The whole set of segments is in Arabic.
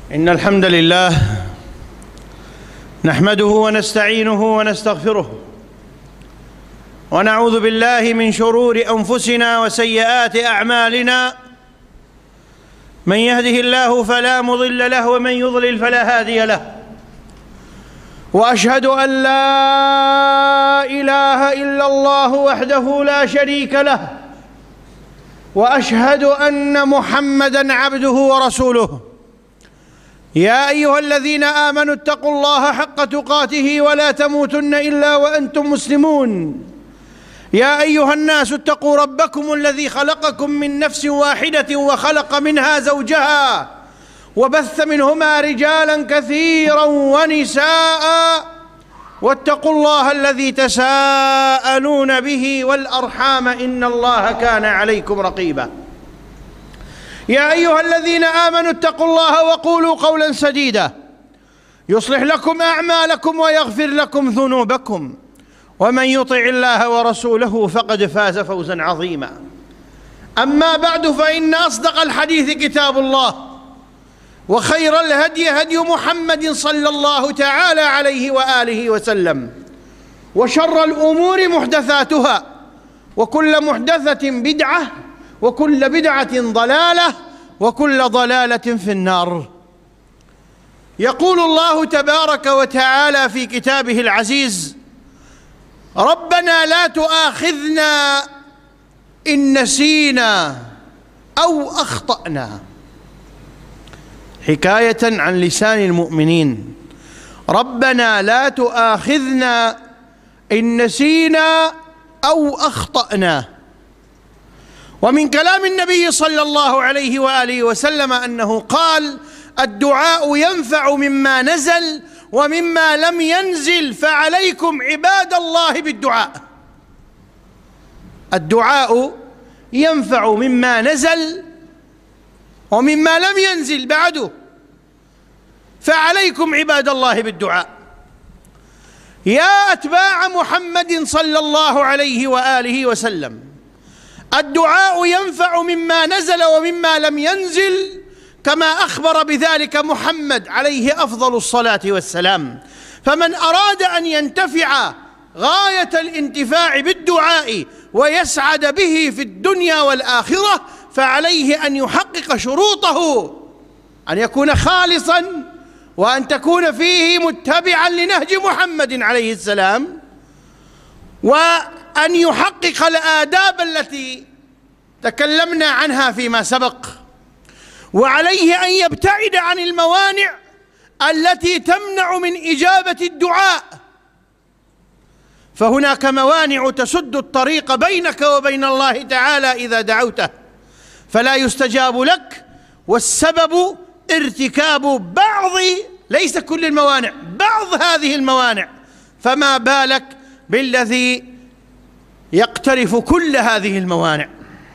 إن الحمد لله نحمده ونستعينه ونستغفره ونعوذ بالله من شرور أنفسنا وسيئات أعمالنا. من يهده الله فلا مضل له ومن يضلل فلا هادي له، وأشهد أن لا إله إلا الله وحده لا شريك له، وأشهد أن محمدًا عبده ورسوله. يا أيها الذين آمنوا اتقوا الله حق تقاته ولا تموتن إلا وأنتم مسلمون. يا أيها الناس اتقوا ربكم الذي خلقكم من نفس واحدة وخلق منها زوجها وبث منهما رجالا كثيرا ونساء، واتقوا الله الذي تساءلون به والأرحام إن الله كان عليكم رقيبا. يا أيها الذين آمنوا اتقوا الله وقولوا قولا سديدا يصلح لكم أعمالكم ويغفر لكم ذنوبكم، ومن يطع الله ورسوله فقد فاز فوزا عظيما. أما بعد، فإن أصدق الحديث كتاب الله، وخير الهدي هدي محمد صلى الله تعالى عليه وآله وسلم، وشر الأمور محدثاتها، وكل محدثة بدعة، وكل بدعة ضلالة، وكل ضلالة في النار. يقول الله تبارك وتعالى في كتابه العزيز: ربنا لا تؤاخذنا إن نسينا أو أخطأنا، حكاية عن لسان المؤمنين. ربنا لا تؤاخذنا إن نسينا أو أخطأنا. ومن كلام النبي صلى الله عليه وآله وسلم أنه قال: الدعاء ينفع مما نزل ومما لم ينزل، فعليكم عباد الله بالدعاء. الدعاء ينفع مما نزل ومما لم ينزل بعده، فعليكم عباد الله بالدعاء. يا أتباع محمد صلى الله عليه وآله وسلم، الدعاء ينفع مما نزل ومما لم ينزل، كما أخبر بذلك محمد عليه أفضل الصلاة والسلام. فمن أراد أن ينتفع غاية الانتفاع بالدعاء ويسعد به في الدنيا والآخرة، فعليه أن يحقق شروطه: أن يكون خالصاً، وأن تكون فيه متبعاً لنهج محمد عليه السلام، وأن يحقق الآداب التي تكلمنا عنها فيما سبق، وعليه أن يبتعد عن الموانع التي تمنع من إجابة الدعاء، فهناك موانع تسد الطريق بينك وبين الله تعالى إذا دعوته فلا يستجاب لك، والسبب ارتكاب بعض، ليس كل الموانع، بعض هذه الموانع، فما بالك بالذي يقترف كل هذه الموانع.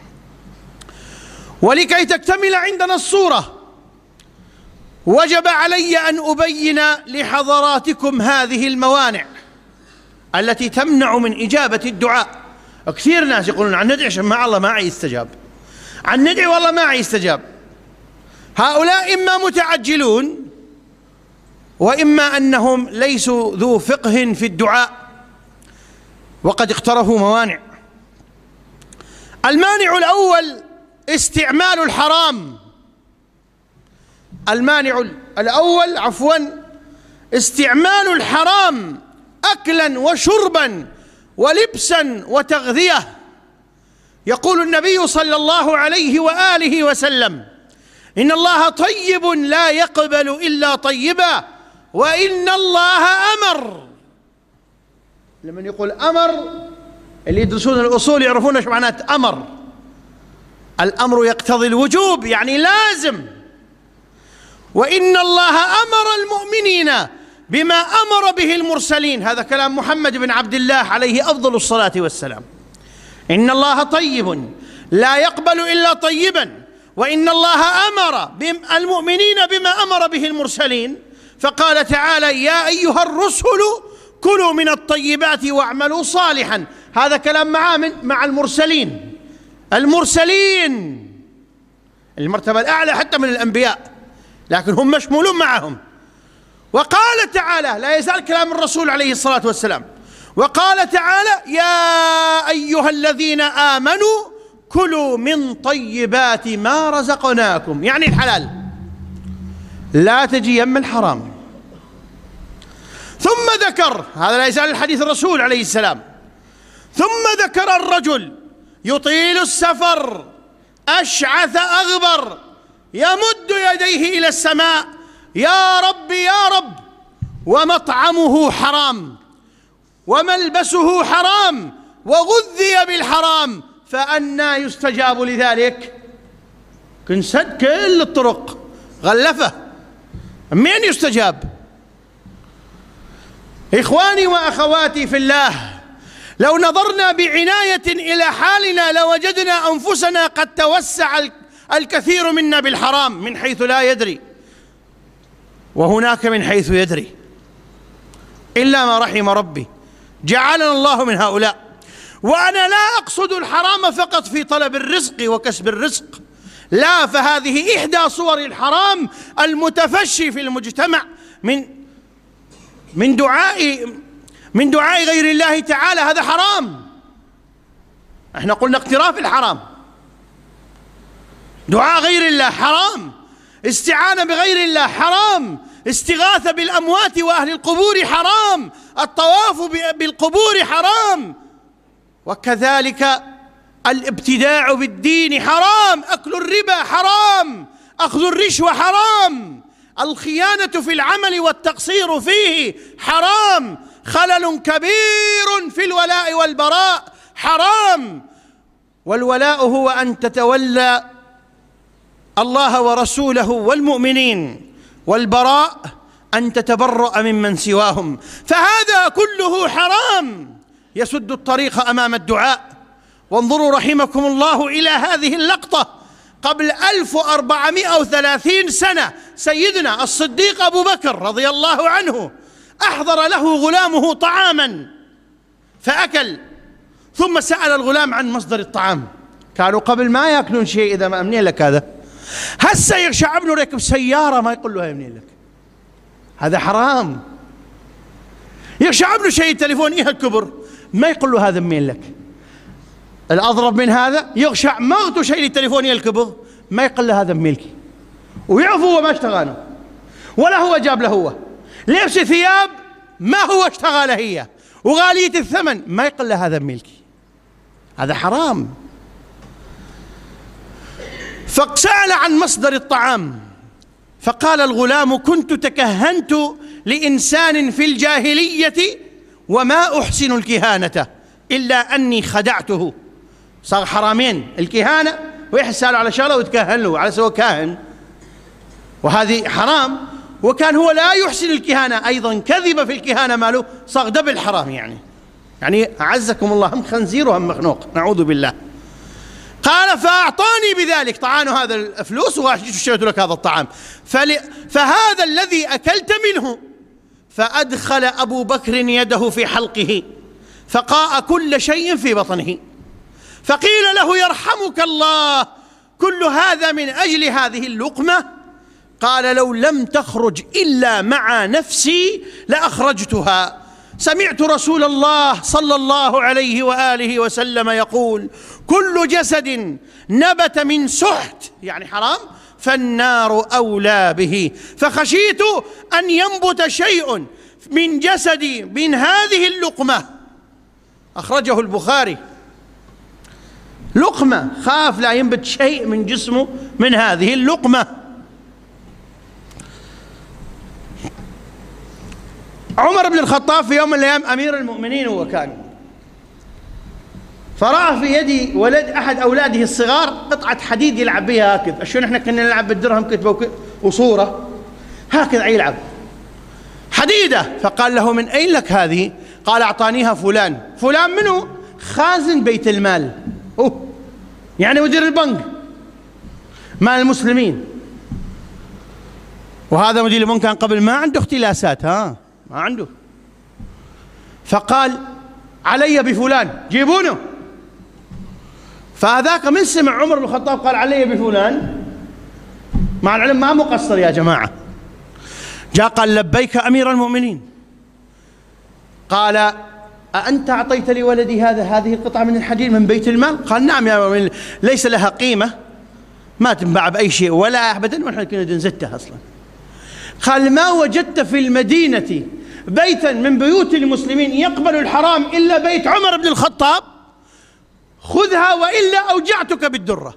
ولكي تكتمل عندنا الصورة، وجب علي أن أبين لحضراتكم هذه الموانع التي تمنع من إجابة الدعاء. كثير ناس يقولون عن ندعي عشان مع الله ما يستجاب، عن ندعي والله ما يستجاب. هؤلاء إما متعجلون، وإما أنهم ليسوا ذو فقه في الدعاء، وقد اقترفوا موانع. المانع الأول استعمال الحرام. المانع الأول استعمال الحرام أكلا وشربا ولبسا وتغذية. يقول النبي صلى الله عليه وآله وسلم: إن الله طيب لا يقبل إلا طيبا، وإن الله أمر. لما يقول أمر، اللي يدرسون الأصول يعرفون ايش معناه أمر. الأمر يقتضي الوجوب، يعني لازم. وإن الله أمر المؤمنين بما أمر به المرسلين. هذا كلام محمد بن عبد الله عليه أفضل الصلاة والسلام. إن الله طيب لا يقبل إلا طيبا، وإن الله أمر المؤمنين بما أمر به المرسلين، فقال تعالى: يا أيها الرسل كلوا من الطيبات واعملوا صالحا. هذا كلام مع المرسلين، المرتبة الأعلى حتى من الأنبياء. لكن هم مشمولون معهم. وقال تعالى، لا يزال كلام الرسول عليه الصلاة والسلام، وقال تعالى: يا أيها الذين آمنوا كلوا من طيبات ما رزقناكم، يعني الحلال، لا تجي يم الحرام. ثم ذكر، هذا لا يزال الحديث الرسول عليه السلام، ثم ذكر الرجل يطيل السفر أشعث أغبر يمد يديه إلى السماء: يا رب يا رب، ومطعمه حرام وملبسه حرام وغذي بالحرام، فأنى يستجاب لذلك؟ كنسد كل الطرق غلفه، من يستجاب؟ إخواني وأخواتي في الله، لو نظرنا بعناية إلى حالنا لوجدنا أنفسنا قد توسع الكثير منا بالحرام من حيث لا يدري، وهناك من حيث يدري، إلا ما رحم ربي، جعلنا الله من هؤلاء. وأنا لا أقصد الحرام فقط في طلب الرزق وكسب الرزق، لا، فهذه إحدى صور الحرام المتفشي في المجتمع من دعاء غير الله تعالى، هذا حرام. احنا قلنا اقتراف الحرام، دعاء غير الله حرام، استعانة بغير الله حرام، استغاثة بالأموات وأهل القبور حرام، الطواف بالقبور حرام، وكذلك الابتداع بالدين حرام، أكل الربا حرام، أخذ الرشوة حرام، الخيانة في العمل والتقصير فيه حرام، خلل كبير في الولاء والبراء حرام. والولاء هو أن تتولى الله ورسوله والمؤمنين، والبراء أن تتبرأ ممن سواهم، فهذا كله حرام يسد الطريق أمام الدعاء. وانظروا رحمكم الله إلى هذه اللقطة: قبل 1430 سنة سيدنا الصديق أبو بكر رضي الله عنه أحضر له غلامه طعاما فأكل، ثم سأل الغلام عن مصدر الطعام. كانوا قبل ما يأكلون شيء، إذا ما منين لك هذا؟ هسه يرشع ابنه ركب سيارة ما يقول له هاي منين لك، هذا حرام. يرشع ابنه شيء تليفون إيه الكبر، ما يقول له هذا منين لك. الأضرب من هذا، يغشع مغته شيء للتليفون الكبر، ما يقول له هذا ملكي، ويعرف هو ما اشتغله ولا هو جاب له، هو لبس ثياب ما هو اشتغله هي، وغالية الثمن، ما يقول له هذا ملكي، هذا حرام. فسأل عن مصدر الطعام، فقال الغلام: كنت تكهنت لإنسان في الجاهلية وما أحسن الكهانة إلا أني خدعته. صار حرامين، الكهانة ويحسال على شغله ويتكهن له على سوى كاهن، وهذه حرام. وكان هو لا يحسن الكهانة، أيضا كذب في الكهانة ماله، صار دبل حرام. يعني أعزكم الله، هم خنزير وهم مخنوق، نعوذ بالله. قال: فأعطاني بذلك، طعانه هذا الفلوس واشتريت لك هذا الطعام، فهذا الذي أكلت منه. فأدخل أبو بكر يده في حلقه فقاء كل شيء في بطنه، فقيل له: يرحمك الله، كل هذا من أجل هذه اللقمة؟ قال: لو لم تخرج إلا مع نفسي لأخرجتها. سمعت رسول الله صلى الله عليه وآله وسلم يقول: كل جسد نبت من سحت، يعني حرام، فالنار أولى به، فخشيت أن ينبت شيء من جسدي من هذه اللقمة. أخرجه البخاري. لقمة، خاف لا ينبت شيء من جسمه من هذه اللقمة. عمر بن الخطاب في يوم من الأيام أمير المؤمنين هو كان، فرأى في يد ولد أحد أولاده الصغار قطعة حديد يلعب بها هكذا، شو نحن كنا نلعب بالدرهم كتبة وصورة هكذا يلعب حديدة. فقال له: من أين لك هذه؟ قال: أعطانيها فلان. فلان منه؟ خازن بيت المال، يعني مدير البنك مال المسلمين. وهذا مدير البنك كان قبل ما عنده اختلاسات، ما عنده. فقال: علي بفلان، جيبونه. فهذاك من سمع عمر بن الخطاب قال علي بفلان، مع العلم ما مقصر يا جماعة. جاء قال لبيك أمير المؤمنين. قال أأنت أعطيت لولدي هذه القطعة من الحديد من بيت المال؟ قال نعم يا أمير، ليس لها قيمة، ما تنباع بأي شيء ولا أبدا، ونحن كنا نزتها أصلا. قال ما وجدت في المدينة بيتا من بيوت المسلمين يقبل الحرام إلا بيت عمر بن الخطاب، خذها وإلا أوجعتك بالدرة،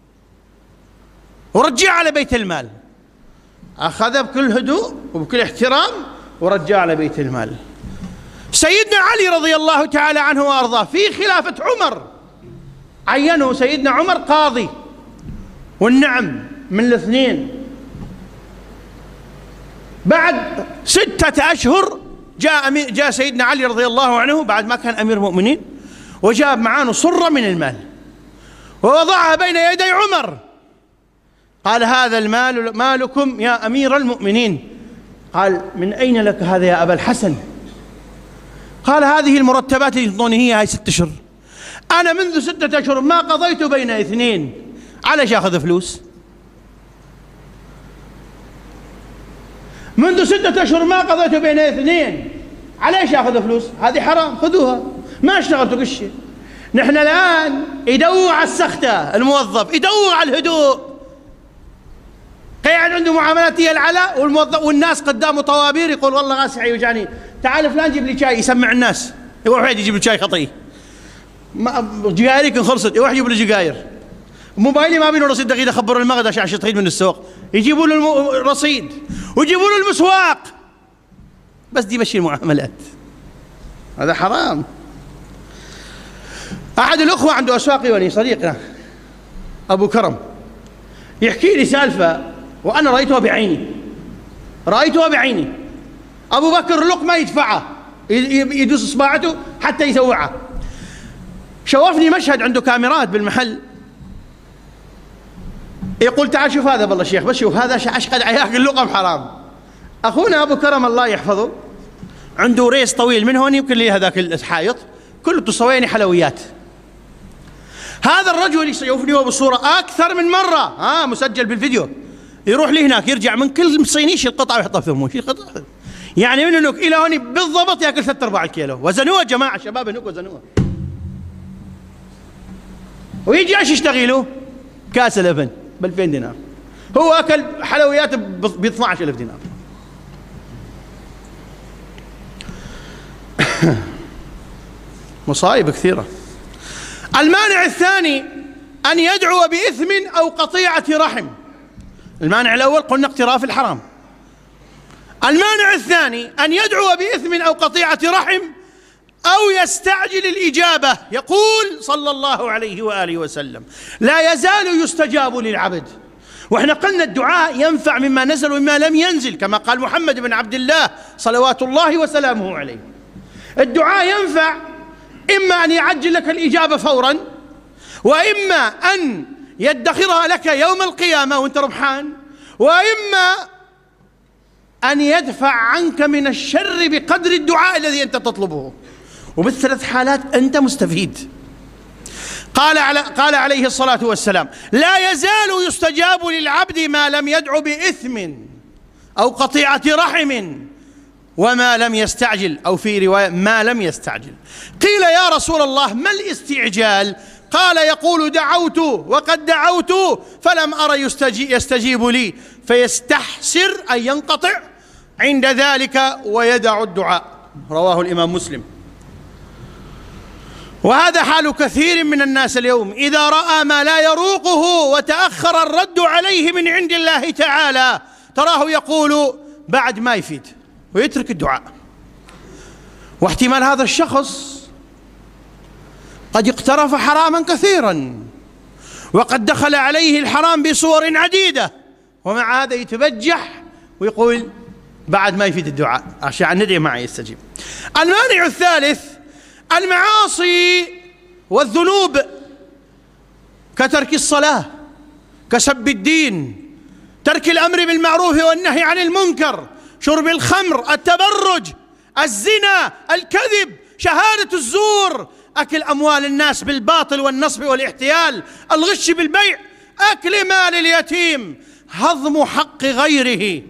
ورجع على بيت المال. أخذ بكل هدوء وبكل احترام ورجع على بيت المال. سيدنا علي رضي الله تعالى عنه وأرضاه في خلافة عمر عينه سيدنا عمر قاضي، والنعم من الاثنين. بعد 6 أشهر جاء سيدنا علي رضي الله عنه بعد ما كان أمير المؤمنين، وجاب معاه صرة من المال ووضعها بين يدي عمر. قال هذا المال مالكم يا أمير المؤمنين. قال من أين لك هذا يا أبا الحسن؟ قال هذه المرتبات اللي تعطوني هي 6 أشهر، أنا منذ 6 أشهر ما قضيت بين 2، عليش أخذ فلوس؟ منذ 6 أشهر ما قضيت بين 2، عليش أخذ فلوس؟ هذه حرام، خذوها، ما اشتغلتوا كل شيء. نحن الآن يدور على السخطة، الموظف يدور على الهدوء، قاعد عنده معاملات هي العلاء، والموظف والناس قدامه طوابير يقول والله راسي يوجعني، تعال فلان جيب لي شاي، يسمع الناس، يروح واحد يجيب لي شاي خطيه، جقايرك انخلصت، يروح يجيب لي جقاير، موبايلي ما بينه رصيد دقيقة، خبر المغرب عشان تغيد من السوق، يجيبوا له الرصيد ويجيبوا له المسواق، بس دي مشي المعاملات، هذا حرام. أحد الأخوة عنده أسواقي ولي صديقنا أبو كرم يحكي لي سالفة وأنا رأيتها بعيني. أبو بكر اللقمة يدفعها، يدوس إصبعته حتى يسوعها. شوفني مشهد عنده كاميرات بالمحل، يقول تعال شوف هذا بالله شيخ، بس شوف هذا أشقد عياك اللقم حرام. أخونا أبو كرم الله يحفظه عنده ريس طويل من هون يمكن لي هذاك الحائط كله تصويني حلويات. هذا الرجل يشوفني هو بالصورة أكثر من مرة، مسجل بالفيديو، يروح لي هناك يرجع من كل صيني يشيل قطعة ويحطها في فمه، يشيل قطعة، يعني من هناك إلى هون بالضبط يأكل 3/4 كيلو. وزنوه جماعة شباب هناك وزنوه، ويجي ايش يشتغلوا؟ كاس لبن ب2000 دينار، هو أكل حلويات ب 12,000 دينار. مصايب كثيرة. المانع الثاني أن يدعو بإثم أو قطيعة رحم. المانع الأول قلنا اقتراف الحرام. المانع الثاني أن يدعو بإثم أو قطيعة رحم أو يستعجل الإجابة. يقول صلى الله عليه وآله وسلم لا يزال يستجاب للعبد. وإحنا قلنا الدعاء ينفع مما نزل ومما لم ينزل، كما قال محمد بن عبد الله صلوات الله وسلامه عليه. الدعاء ينفع إما أن يعجل لك الإجابة فورا، وإما أن يدخرها لك يوم القيامة وانت ربحان، وإما أن يدفع عنك من الشر بقدر الدعاء الذي أنت تطلبه، وبالثلاث حالات أنت مستفيد. قال عليه الصلاة والسلام لا يزال يستجاب للعبد ما لم يدعو بإثم أو قطيعة رحم وما لم يستعجل، أو في رواية ما لم يستعجل. قيل يا رسول الله ما الاستعجال؟ قال يقول دعوت وقد دعوت فلم أرى يستجيب لي، فيستحسر أن ينقطع عند ذلك ويدع الدعاء. رواه الإمام مسلم. وهذا حال كثير من الناس اليوم، إذا رأى ما لا يروقه وتأخر الرد عليه من عند الله تعالى تراه يقول بعد ما يفيد ويترك الدعاء. واحتمال هذا الشخص قد اقترف حراما كثيرا، وقد دخل عليه الحرام بصور عديدة، ومع هذا يتبجح ويقول بعد ما يفيد الدعاء عشان ندعي معه يستجيب. المانع الثالث المعاصي والذنوب، كترك الصلاة، كسب الدين، ترك الأمر بالمعروف والنهي عن المنكر، شرب الخمر، التبرج، الزنا، الكذب، شهادة الزور، أكل أموال الناس بالباطل والنصب والاحتيال، الغش بالبيع، أكل مال اليتيم. هضم حق غيره.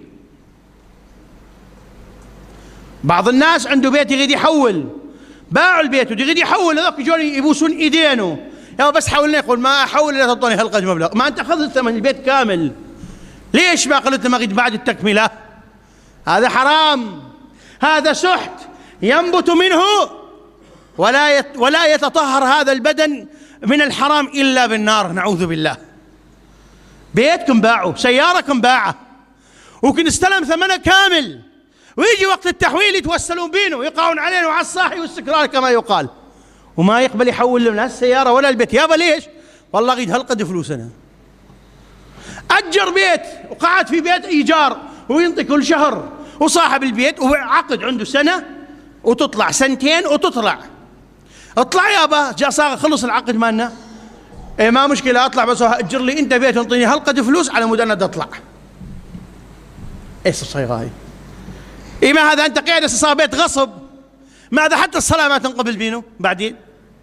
بعض الناس عنده بيت يريد يحول، باعوا البيت ويريد يحول، هذوك يجون يبوسون ايدينه، يا بس حولنا، يقول ما احول الا تعطوني هالقد مبلغ. ما انت اخذت ثمن البيت كامل، ليش ما قلت ما اريد بعد التكمله؟ هذا حرام، هذا سحت ينبت منه ولا يتطهر هذا البدن من الحرام الا بالنار، نعوذ بالله. بيتكم باعوا، سياركم باعه، وكن استلم ثمنه كامل، ويجي وقت التحويل يتوسلون بينه ويقعون علينا وعلى الصاحي والسكران كما يقال، وما يقبل يحول لنا السيارة ولا البيت. يابا ليش؟ والله غيد هالقد فلوسنا. أجر بيت وقعد في بيت إيجار وينطي كل شهر، وصاحب البيت وعقد عنده سنة وتطلع، سنتين وتطلع، اطلع يابا، جاء صار خلص العقد مالنا، إيه ما مشكلة اطلع، بس أجر لي أنت بيت وانطيني هالقد فلوس على مود أنا اطلع. ايش الصيغة هاي؟ إيه ما هذا أنت قاعد صار بيت غصب، ماذا حتى الصلاة ما تنقبل بينه بعدين.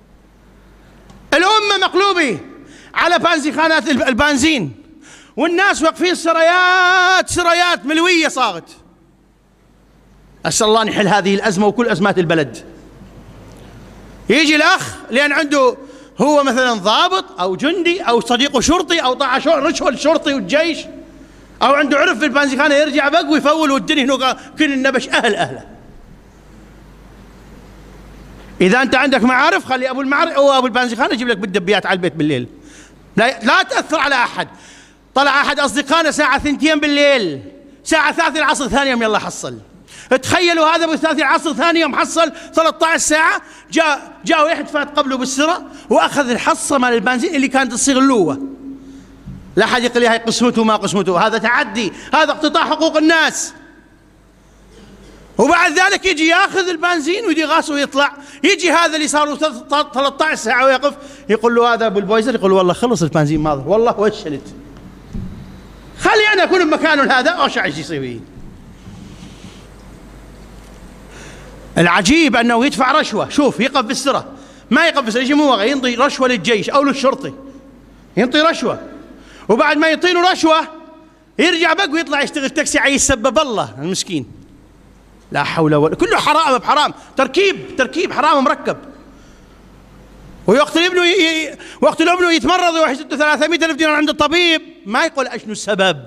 الأمة مقلوبة على بنزيخانات البنزين، والناس واقفين سريات ملوية صارت. أسأل الله أن يحل هذه الأزمة وكل أزمات البلد. يجي الأخ لأن عنده هو مثلا ضابط أو جندي أو صديقه شرطي أو طاع رشوة الشرطي والجيش، أو عنده عرف في البنزيخانة، يرجع بق ويفول والدنيا هنا كل النبش أهله. إذا أنت عندك معارف خلي أبو المعارف أو أبو البنزيخانة يجيب لك بالدبيات على البيت بالليل، لا تأثر على أحد. طلع أحد أصدقائنا الساعة 2 بالليل، الساعة 3 العصر ثاني يوم يلا حصل. تخيلوا هذا ب 3 العصر ثاني يوم حصل 13 ساعة، جاء واحد فات قبله بالسرة وأخذ الحصة مال البنزين اللي كانت تصير اللوة. لا حد يقول لي هاي قسمته ما قسمته، هذا تعدي، هذا اقتطاع حقوق الناس. وبعد ذلك يجي ياخذ البنزين ويجي غاصه ويطلع، يجي هذا اللي صار له 13 ساعة ويقف، يقول له هذا ابو البويزر، يقول له والله خلص البنزين ما ظهر، والله وشلت، خلي انا اكون بمكانه هذا اوش ايش يصير فيه. العجيب انه يدفع رشوة، شوف يقف بالسرة، ما يقف بالسرة، يجي موقع ينطي رشوة للجيش او للشرطي، ينطي رشوة، وبعد ما يعطيله رشوة يرجع بق ويطلع يشتغل تاكسي عايز يسبب الله المسكين. لا حول ولا، كله حرام بحرام، تركيب حرام مركب. ويقتل ابنه يتمرض ويروح يسد 300,000 دينار عند الطبيب، ما يقول اشنو السبب.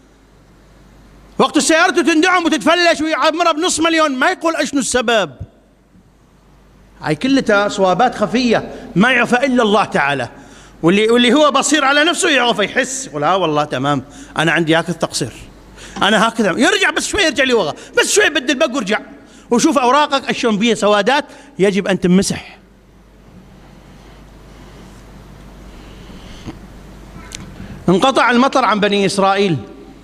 وقت سيارته تندعم وتتفلش ويعمرها بنص مليون، ما يقول اشنو السبب. هاي كلها صوابات خفية ما يعرف الا الله تعالى، واللي هو بصير على نفسه يعرف، يحس يقول ها والله تمام انا عندي هكذا تقصير، أنا هكذا، يرجع بس شوي، يرجع لورا بس شوي، بدل بق وارجع وشوف أوراقك أشون بيها سوادات يجب أن تمسح. انقطع المطر عن بني إسرائيل،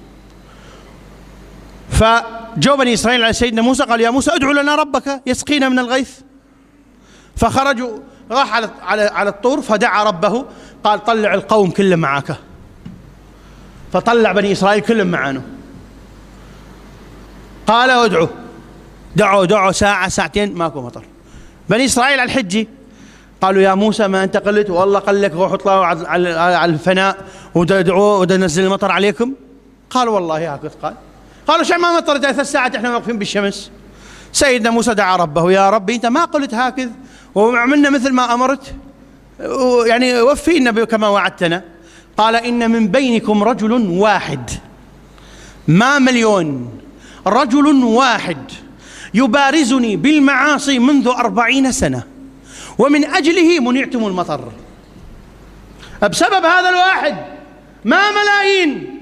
فجو بني إسرائيل على سيدنا موسى قال يا موسى ادعو لنا ربك يسقينا من الغيث. فخرجوا، راح على الطور فدعا ربه، قال طلع القوم كلهم معك، فطلع بني إسرائيل كلهم معانه. قال ادعوا، دعوا ساعة ساعتين ماكو مطر. بني إسرائيل على الحجة قالوا يا موسى ما أنت قلت والله قال لك روحوا اطلعوا على الفناء ودعوا وننزل المطر عليكم. قال والله هكذا. قالوا شو ما مطرت 3 ساعات احنا واقفين بالشمس. سيدنا موسى دعا ربه يا ربي أنت ما قلت هكذا وعملنا مثل ما أمرت، يعني وفينا كما وعدتنا. قال إن من بينكم رجل واحد، ما مليون، رجل واحد يبارزني بالمعاصي منذ 40 سنة ومن أجله منعتم المطر. بسبب هذا الواحد ما ملايين.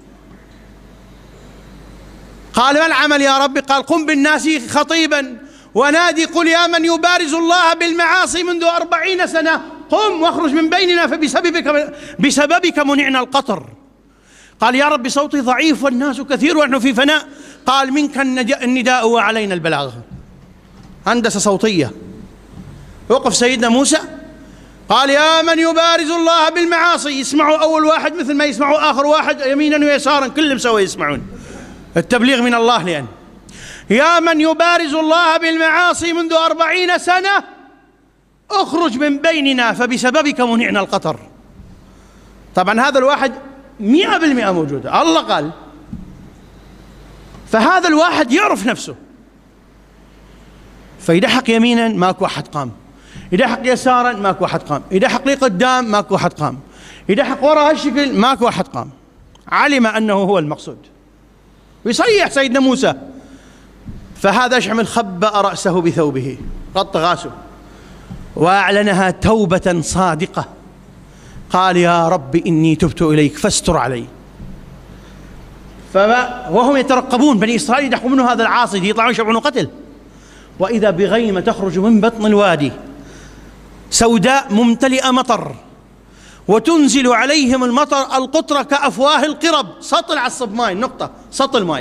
قال ما العمل يا ربي؟ قال قم بالناس خطيبا ونادي قل يا من يبارز الله بالمعاصي منذ 40 سنة قم واخرج من بيننا فبسببك منعنا القطر. قال يا رب صوتي ضعيف والناس كثير ونحن في فناء. قال منك النداء وعلينا البلاغ. هندسة صوتية. وقف سيدنا موسى قال يا من يبارز الله بالمعاصي. يسمعوا أول واحد مثل ما يسمعوا آخر واحد يمينا ويسارا، كلهم سوا يسمعون. التبليغ من الله. لأن يا من يبارز الله بالمعاصي منذ 40 سنة اخرج من بيننا فبسببك منعنا القطر. طبعا هذا الواحد 100% موجودة، الله قال. فهذا الواحد يعرف نفسه، فيدحق يمينا ماكو أحد قام، يدحق يسارا ماكو أحد قام، يدحق لقدام ماكو أحد قام، يدحق وراء هالشكل ماكو أحد قام. علم أنه هو المقصود، ويصيح سيدنا موسى. فهذا أشعمل خبأ رأسه بثوبه، غط راسه وأعلنها توبة صادقة، قال يا رب إني تبت إليك فاستر علي. وهم يترقبون، بني إسرائيل يدحقوا منه هذا العاصي يطلعون يشبعون قتل، وإذا بغيمة تخرج من بطن الوادي سوداء ممتلئة مطر، وتنزل عليهم المطر القطرة كأفواه القرب، سطل عصب ماي، نقطة سطل ماي.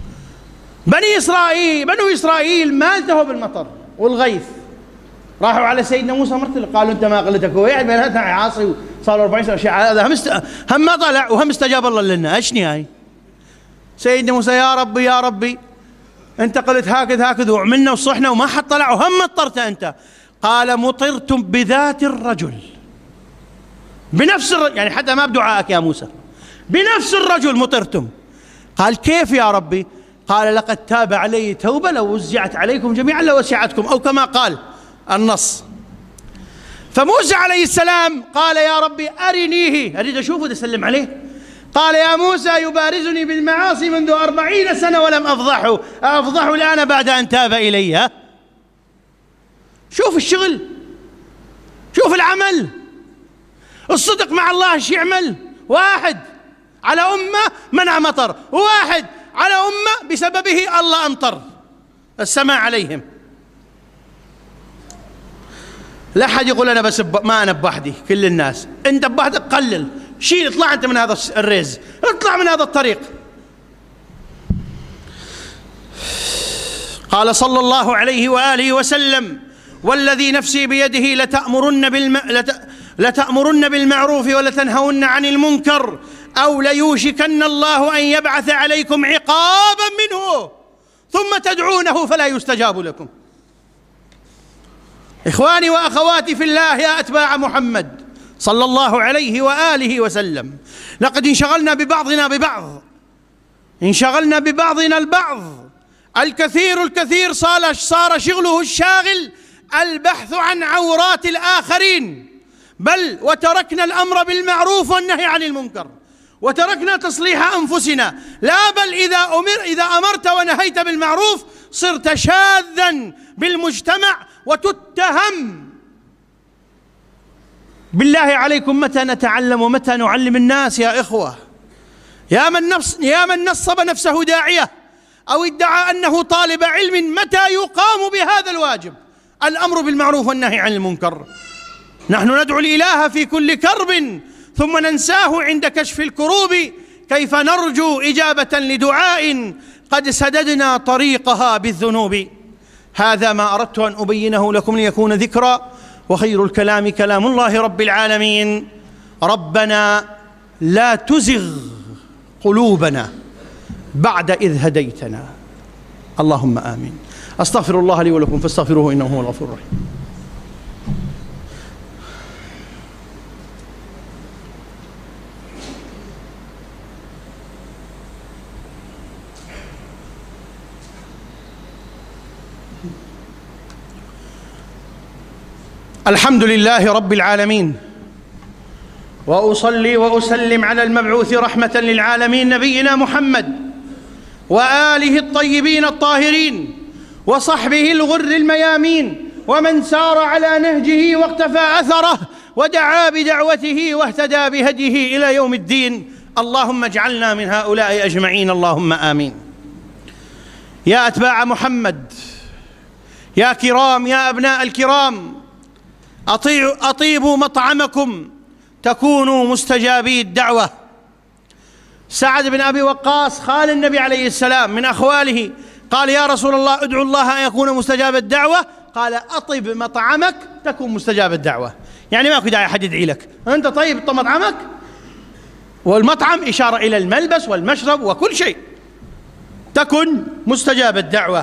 بنو إسرائيل ما التهوا بالمطر والغيث، راحوا على سيدنا موسى مرتل قالوا أنت ما قلتك هو يعني بيناتنا عاصي صار 40 سنة شيء، هذا هم ما طلع وهم استجاب الله لنا. أشني هاي سيدنا موسى يا ربي يا ربي أنت قلت هكذا وعملنا وصحنا وما حد طلع وهم مطرت أنت. قال مطرتم بذات الرجل، بنفس يعني حتى ما بدعائك يا موسى، بنفس الرجل مطرتم. قال كيف يا ربي؟ قال لقد تاب علي توبة لو وزعت عليكم جميعا لوسعتكم، أو كما قال النص. فموسى عليه السلام قال يا ربي أرنيه، أريد أشوفه تسلم عليه. قال يا موسى يبارزني بالمعاصي منذ 40 سنة ولم أفضحه، أفضحه الآن بعد أن تاب إلي؟ شوف الشغل، شوف العمل، الصدق مع الله ايش يعمل. واحد على أمة منع مطر، وواحد على أمة بسببه الله أمطر السماء عليهم. لا أحد يقول أنا بس ما أنا بوحدي، كل الناس. أنت بوحدك قلل، شيل، اطلع أنت من هذا الريز، اطلع من هذا الطريق. قال صلى الله عليه وآله وسلم والذي نفسي بيده لتأمرن بالمعروف ولتنهون عن المنكر أو ليوشكن الله أن يبعث عليكم عقابا منه ثم تدعونه فلا يستجاب لكم. إخواني وأخواتي في الله يا أتباع محمد صلى الله عليه وآله وسلم، لقد انشغلنا ببعضنا البعض. الكثير صار شغله الشاغل البحث عن عورات الآخرين، بل وتركنا الأمر بالمعروف والنهي عن المنكر، وتركنا تصليح أنفسنا. لا بل إذا أمرت ونهيت بالمعروف صرت شاذا بالمجتمع وتتهم. بالله عليكم متى نتعلم ومتى نعلم الناس يا إخوة؟ يا من نصب نفسه داعية أو ادعى أنه طالب علم، متى يقام بهذا الواجب؟ الأمر بالمعروف والنهي عن المنكر. نحن ندعو الإله في كل كرب ثم ننساه عند كشف الكروب، كيف نرجو إجابة لدعاء قد سددنا طريقها بالذنوب. هذا ما أردت أن أبينه لكم ليكون ذكرى، وخير الكلام كلام الله رب العالمين. ربنا لا تزغ قلوبنا بعد إذ هديتنا، اللهم آمين. أستغفر الله لي ولكم فاستغفروه إنه هو الغفور الرحيم. الحمد لله رب العالمين، وأصلي وأسلم على المبعوث رحمة للعالمين نبينا محمد وآله الطيبين الطاهرين وصحبه الغر الميامين ومن سار على نهجه واقتفى أثره ودعا بدعوته واهتدى بهديه إلى يوم الدين. اللهم اجعلنا من هؤلاء أجمعين، اللهم آمين. يا أتباع محمد، يا كرام، يا أبناء الكرام، أطيبوا مطعمكم تكونوا مستجابي الدعوة. سعد بن أبي وقاص خال النبي عليه السلام من أخواله قال يا رسول الله ادعو الله أن يكون مستجاب الدعوة. قال أطب مطعمك تكون مستجاب الدعوة. يعني ما في داعي أحد يدعي لك، أنت طيب مطعمك، والمطعم إشارة إلى الملبس والمشرب وكل شيء، تكن مستجاب الدعوة.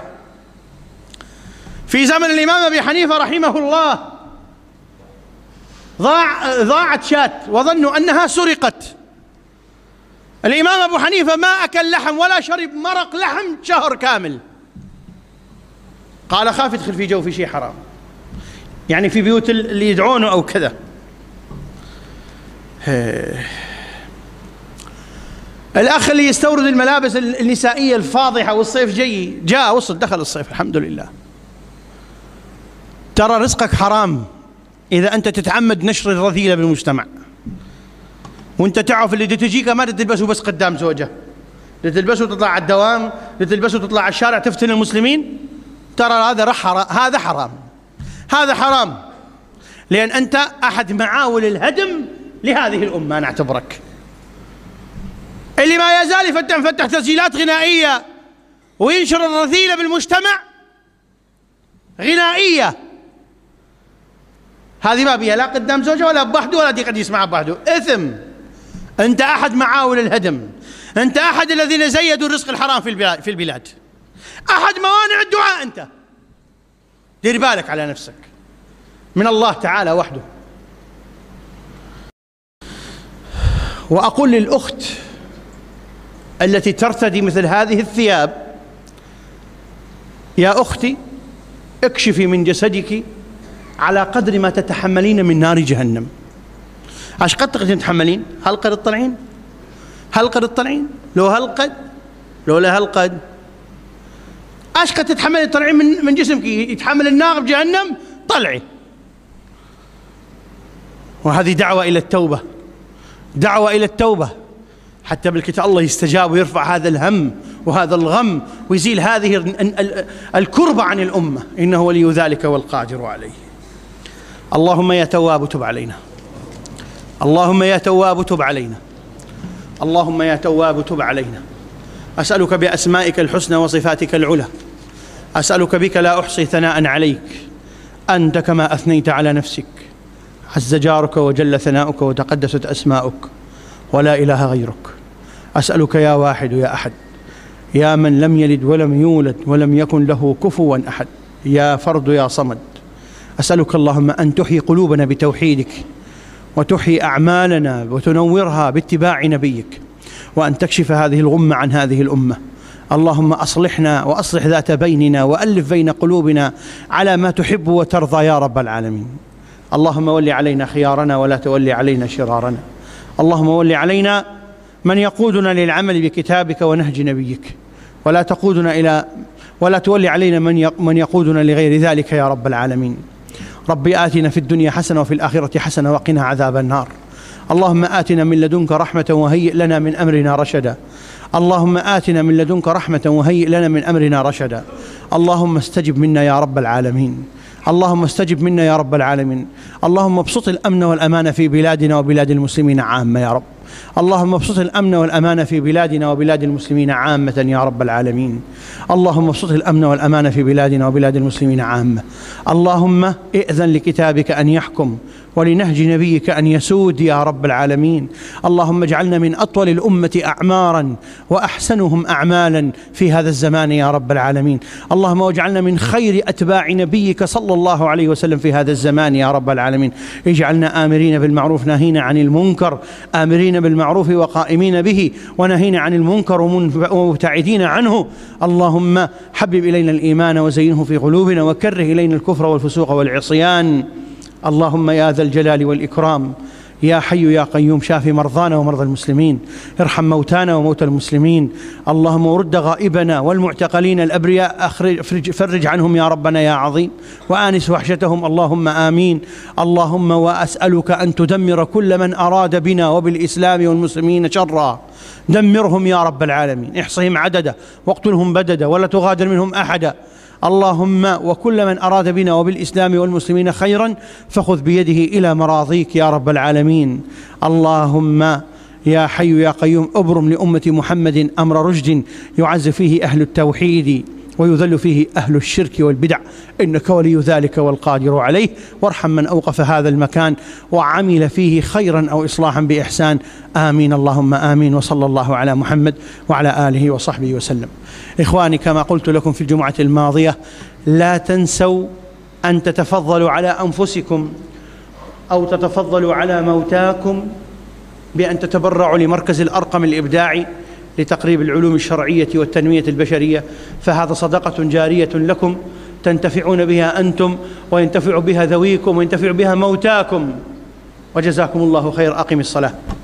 في زمن الإمام أبي حنيفة رحمه الله ضاعت شاة وظنوا أنها سرقت، الإمام أبو حنيفة ما أكل لحم ولا شرب مرق لحم شهر كامل، قال خاف يدخل في جوفي شيء حرام، يعني في بيوت اللي يدعونه أو كذا. الأخ اللي يستورد الملابس النسائية الفاضحة والصيف جاء وصل دخل الصيف الحمد لله. ترى رزقك حرام إذا أنت تتعمد نشر الرذيلة بالمجتمع، وأنت تعرف اللي تجيك ما تلبسه بس قدام زوجة، تلبسه تطلع على الدوام، تلبسه تطلع على الشارع تفتن المسلمين. ترى هذا حرام، هذا حرام، لأن أنت أحد معاول الهدم لهذه الأمة نعتبرك. اللي ما يزال يفتح تسجيلات غنائية وينشر الرذيلة بالمجتمع غنائية، هذه ما بيها لا قدام زوجة ولا بوحده ولا دي قد يسمعها بوحده، إثم. أنت أحد معاول الهدم، أنت أحد الذين زيدوا الرزق الحرام في البلاد، أحد موانع الدعاء. أنت دير بالك على نفسك من الله تعالى وحده. وأقول للأخت التي ترتدي مثل هذه الثياب: يا أختي اكشفي من جسدك على قدر ما تتحملين من نار جهنم. ايش قد تقدرين تتحملين؟ هل قد تطلعين؟ هل قد تطلعين؟ لو هل قد لو لا هل قد ايش قد تتحملين تطلعين من جسمك يتحمل النار بجهنم؟ طلعي. وهذه دعوة إلى التوبة، دعوة إلى التوبة، حتى بالكتاب الله يستجاب ويرفع هذا الهم وهذا الغم ويزيل هذه الكربة عن الأمة، إنه ولي ذلك والقادر عليه. اللهم يا تواب تب علينا، اللهم يا تواب تب علينا، اللهم يا تواب تب علينا. أسألك بأسمائك الحسنى وصفاتك العلى، أسألك بك لا أحصي ثناء عليك أنت كما أثنيت على نفسك، عز جارك وجل ثناؤك وتقدست أسماؤك ولا إله غيرك. أسألك يا واحد يا أحد، يا من لم يلد ولم يولد ولم يكن له كفوا أحد، يا فرد يا صمد، أسألك اللهم أن تحيي قلوبنا بتوحيدك، وتحيي أعمالنا وتنورها باتباع نبيك، وأن تكشف هذه الغمة عن هذه الأمة. اللهم أصلحنا وأصلح ذات بيننا وألف بين قلوبنا على ما تحب وترضى يا رب العالمين. اللهم ول علينا خيارنا ولا تولي علينا شرارنا. اللهم ول علينا من يقودنا للعمل بكتابك ونهج نبيك، ولا تولي علينا من يقودنا لغير ذلك يا رب العالمين. ربي آتنا في الدنيا حسنة وفي الآخرة حسنة وقنا عذاب النار. اللهم آتنا من لدنك رحمة وهيئ لنا من أمرنا رشدا. اللهم آتنا من لدنك رحمة وهيئ لنا من أمرنا رشدا. اللهم استجب منا يا رب العالمين، اللهم استجب منا يا رب العالمين. اللهم ابسط الأمن والأمان في بلادنا وبلاد المسلمين عامة يا رب. اللهم ابسط الأمن والأمان في بلادنا وبلاد المسلمين عامة يا رب العالمين. اللهم ابسط الأمن والأمان في بلادنا وبلاد المسلمين عامة. اللهم ائذن لكتابك أن يحكم ولنهج نبيك أن يسود يا رب العالمين. اللهم اجعلنا من أطول الأمة أعمارا وأحسنهم أعمالا في هذا الزمان يا رب العالمين. اللهم واجعلنا من خير أتباع نبيك صلى الله عليه وسلم في هذا الزمان يا رب العالمين. اجعلنا آمرين بالمعروف ناهين عن المنكر، آمرين بالمعروف وقائمين به، ونهين عن المنكر ومبتعدين عنه. اللهم حبب إلينا الإيمان وزينه في قلوبنا، وكره إلينا الكفر والفسوق والعصيان. اللهم يا ذا الجلال والإكرام يا حي يا قيوم شافي مرضانا ومرضى المسلمين، ارحم موتانا وموتى المسلمين. اللهم ورد غائبنا والمعتقلين الأبرياء فرج عنهم يا ربنا يا عظيم، وآنس وحشتهم اللهم آمين. اللهم وأسألك أن تدمر كل من أراد بنا وبالإسلام والمسلمين شرا، دمرهم يا رب العالمين، احصهم عددا واقتلهم بددا ولا تغادر منهم أحدا. اللهم وكل من أراد بنا وبالإسلام والمسلمين خيرا فخذ بيده إلى مراضيك يا رب العالمين. اللهم يا حي يا قيوم أبرم لأمة محمد أمر رشد يعز فيه أهل التوحيد ويذل فيه أهل الشرك والبدع، إنك ولي ذلك والقادر عليه. وارحم من أوقف هذا المكان وعمل فيه خيرا أو إصلاحا بإحسان. آمين اللهم آمين. وصلى الله على محمد وعلى آله وصحبه وسلم. إخواني، كما قلت لكم في الجمعة الماضية، لا تنسوا أن تتفضلوا على أنفسكم أو تتفضلوا على موتاكم بأن تتبرعوا لمركز الأرقم الإبداعي لتقريب العلوم الشرعية والتنمية البشرية، فهذا صدقة جارية لكم تنتفعون بها أنتم وينتفع بها ذويكم وينتفع بها موتاكم، وجزاكم الله خير. أقم الصلاة.